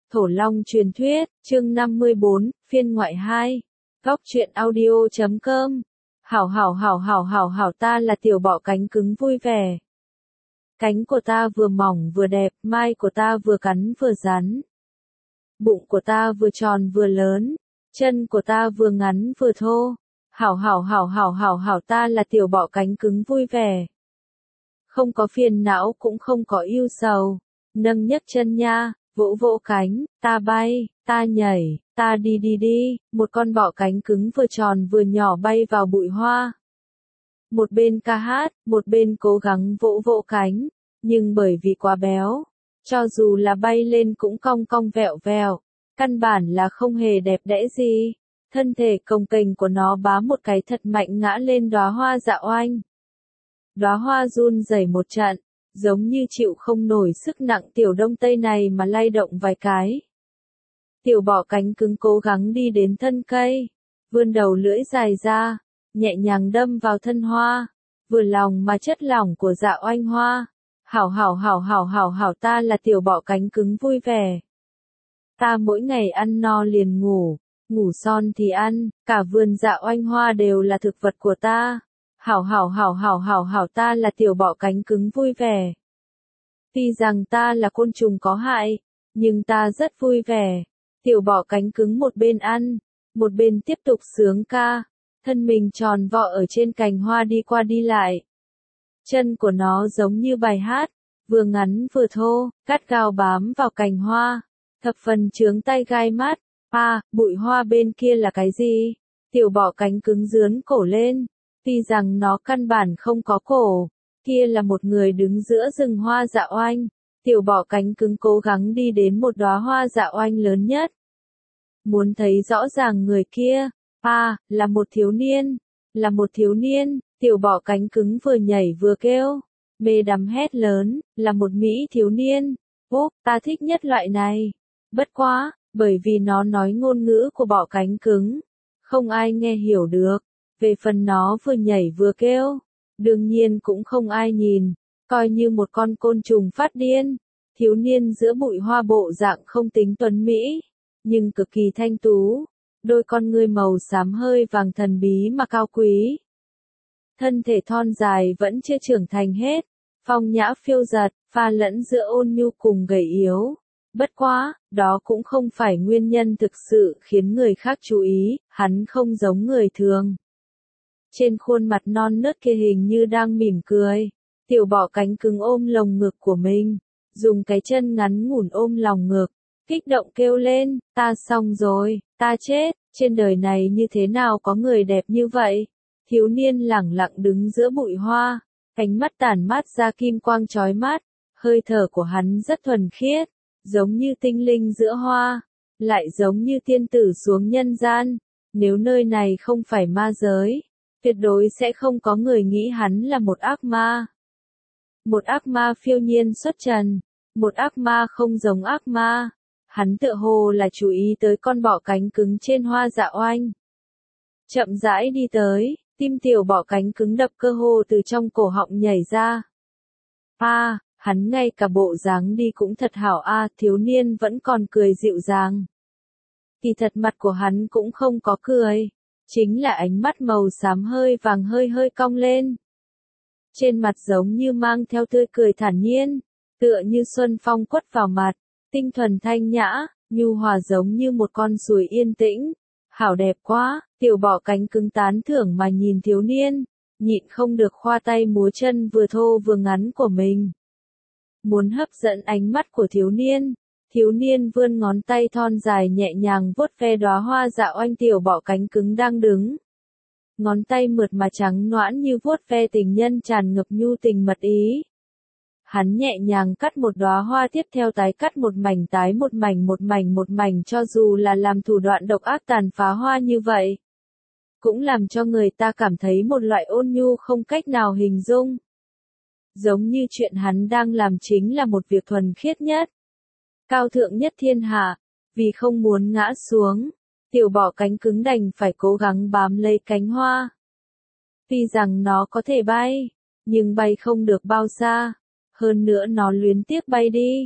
Thổ Long truyền thuyết, chương 54, phiên ngoại 2. Góc truyện audio.com. Hảo, ta là tiểu bọ cánh cứng vui vẻ. Cánh của ta vừa mỏng vừa đẹp, mai của ta vừa cắn vừa rắn. Bụng của ta vừa tròn vừa lớn, chân của ta vừa ngắn vừa thô. Hảo, ta là tiểu bọ cánh cứng vui vẻ. Không có phiền não cũng không có ưu sầu. Nâng nhấc chân nha, vỗ vỗ cánh, ta bay, ta nhảy, ta đi, một con bọ cánh cứng vừa tròn vừa nhỏ bay vào bụi hoa. Một bên ca hát, một bên cố gắng vỗ vỗ cánh, nhưng bởi vì quá béo, cho dù là bay lên cũng cong cong vẹo vẹo, căn bản là không hề đẹp đẽ gì. Thân thể cồng kềnh của nó bám một cái thật mạnh ngã lên đóa hoa dạ oanh. Đóa hoa run rẩy một trận, giống như chịu không nổi sức nặng tiểu đông tây này mà lay động vài cái. Tiểu bọ cánh cứng cố gắng đi đến thân cây, vươn đầu lưỡi dài ra, nhẹ nhàng đâm vào thân hoa, vừa lòng mà chất lỏng của dạ oanh hoa. Hảo, ta là tiểu bọ cánh cứng vui vẻ. Ta mỗi ngày ăn no liền ngủ, ngủ son thì ăn, cả vườn dạ oanh hoa đều là thực vật của ta. Hảo, ta là tiểu bọ cánh cứng vui vẻ. Tuy rằng ta là côn trùng có hại, nhưng ta rất vui vẻ. Tiểu bọ cánh cứng một bên ăn, một bên tiếp tục sướng ca, thân mình tròn vo ở trên cành hoa đi qua đi lại. Chân của nó giống như bài hát, vừa ngắn vừa thô, gắt gao bám vào cành hoa, thập phần chướng tay gai mắt. Bụi hoa bên kia là cái gì? Tiểu bọ cánh cứng giướn cổ lên. Tuy rằng nó căn bản không có cổ, kia là một người đứng giữa rừng hoa dạ oanh. Tiểu bọ cánh cứng cố gắng đi đến một đóa hoa dạ oanh lớn nhất. Muốn thấy rõ ràng người kia, là một thiếu niên, tiểu bọ cánh cứng vừa nhảy vừa kêu, mê đắm hét lớn, là một mỹ thiếu niên. Ta thích nhất loại này. Bất quá, bởi vì nó nói ngôn ngữ của bọ cánh cứng, không ai nghe hiểu được. Về phần nó vừa nhảy vừa kêu, đương nhiên cũng không ai nhìn, coi như một con côn trùng phát điên. Thiếu niên giữa bụi hoa bộ dạng không tính tuấn mỹ, nhưng cực kỳ thanh tú, đôi con ngươi màu xám hơi vàng thần bí mà cao quý. Thân thể thon dài vẫn chưa trưởng thành hết, phong nhã phiêu dật, pha lẫn giữa ôn nhu cùng gầy yếu. Bất quá, đó cũng không phải nguyên nhân thực sự khiến người khác chú ý, hắn không giống người thường. Trên khuôn mặt non nớt kia hình như đang mỉm cười, tiểu bọ cánh cứng ôm lồng ngực của mình, dùng cái chân ngắn ngủn ôm lòng ngực, kích động kêu lên, ta xong rồi, ta chết, trên đời này như thế nào có người đẹp như vậy? Thiếu niên lẳng lặng đứng giữa bụi hoa, ánh mắt tản mát ra kim quang chói mắt, hơi thở của hắn rất thuần khiết, giống như tinh linh giữa hoa, lại giống như tiên tử xuống nhân gian. Nếu nơi này không phải ma giới, tuyệt đối sẽ không có người nghĩ hắn là một ác ma. Một ác ma phiêu nhiên xuất trần, một ác ma không giống ác ma. Hắn tựa hồ là chú ý tới con bọ cánh cứng trên hoa dạ oanh. Chậm rãi đi tới, tim tiểu bọ cánh cứng đập cơ hồ từ trong cổ họng nhảy ra. Hắn ngay cả bộ dáng đi cũng thật hảo thiếu niên vẫn còn cười dịu dàng. Kỳ thật mặt của hắn cũng không có cười, chính là ánh mắt màu xám hơi vàng hơi cong lên. Trên mặt giống như mang theo tươi cười thản nhiên, tựa như xuân phong quất vào mặt, tinh thuần thanh nhã, nhu hòa giống như một con suối yên tĩnh. Hảo đẹp quá, tiểu bọ cánh cứng tán thưởng mà nhìn thiếu niên, nhịn không được khoa tay múa chân vừa thô vừa ngắn của mình. Muốn hấp dẫn ánh mắt của thiếu niên vươn ngón tay thon dài nhẹ nhàng vuốt ve đóa hoa dạ oanh tiểu bọ cánh cứng đang đứng. Ngón tay mượt mà trắng nõn như vuốt ve tình nhân tràn ngập nhu tình mật ý. Hắn nhẹ nhàng cắt một đóa hoa tiếp theo tái cắt một mảnh tái một mảnh cho dù là làm thủ đoạn độc ác tàn phá hoa như vậy, cũng làm cho người ta cảm thấy một loại ôn nhu không cách nào hình dung. Giống như chuyện hắn đang làm chính là một việc thuần khiết nhất, cao thượng nhất thiên hạ. Vì không muốn ngã xuống, tiểu bọ cánh cứng đành phải cố gắng bám lấy cánh hoa. Tuy rằng nó có thể bay, nhưng bay không được bao xa. Hơn nữa nó luyến tiếc bay đi,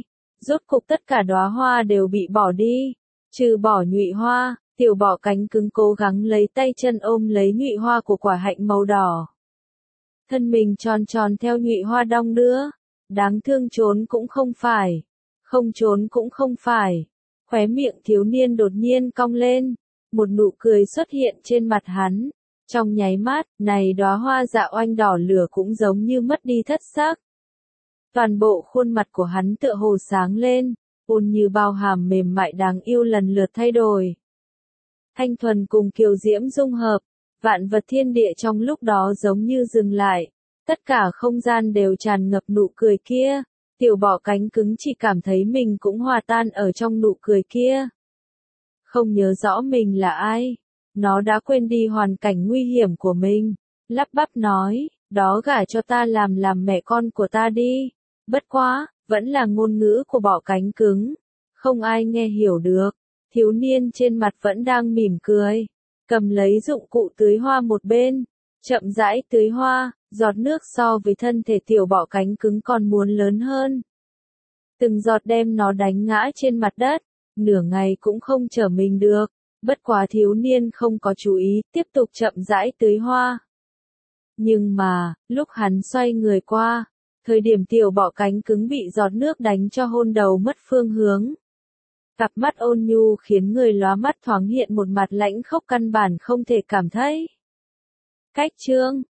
Rốt cục tất cả đóa hoa đều bị bỏ đi, trừ bỏ nhụy hoa, tiểu bọ cánh cứng cố gắng lấy tay chân ôm lấy nhụy hoa của quả hạnh màu đỏ. Thân mình tròn tròn theo nhụy hoa đong đưa, đáng thương trốn cũng không phải, không trốn cũng không phải. Khóe miệng thiếu niên đột nhiên cong lên, một nụ cười xuất hiện trên mặt hắn. Trong nháy mắt, này đóa hoa dạ oanh đỏ lửa cũng giống như mất đi thất sắc. Toàn bộ khuôn mặt của hắn tựa hồ sáng lên, ôn như bao hàm mềm mại đáng yêu lần lượt thay đổi. Thanh thuần cùng kiều diễm dung hợp, vạn vật thiên địa trong lúc đó giống như dừng lại, tất cả không gian đều tràn ngập nụ cười kia, tiểu bọ cánh cứng chỉ cảm thấy mình cũng hòa tan ở trong nụ cười kia. Không nhớ rõ mình là ai, nó đã quên đi hoàn cảnh nguy hiểm của mình, lắp bắp nói, đó gả cho ta làm mẹ con của ta đi. Bất quá, vẫn là ngôn ngữ của bọ cánh cứng, không ai nghe hiểu được. Thiếu niên trên mặt vẫn đang mỉm cười, cầm lấy dụng cụ tưới hoa một bên, chậm rãi tưới hoa, giọt nước so với thân thể tiểu bọ cánh cứng còn muốn lớn hơn. Từng giọt đem nó đánh ngã trên mặt đất, nửa ngày cũng không trở mình được, bất quá thiếu niên không có chú ý, tiếp tục chậm rãi tưới hoa. Nhưng mà, lúc hắn xoay người qua, thời điểm tiểu bọ cánh cứng bị giọt nước đánh cho hôn đầu mất phương hướng. Cặp mắt ôn nhu khiến người lóa mắt thoáng hiện một mặt lãnh khốc căn bản không thể cảm thấy. Cách chương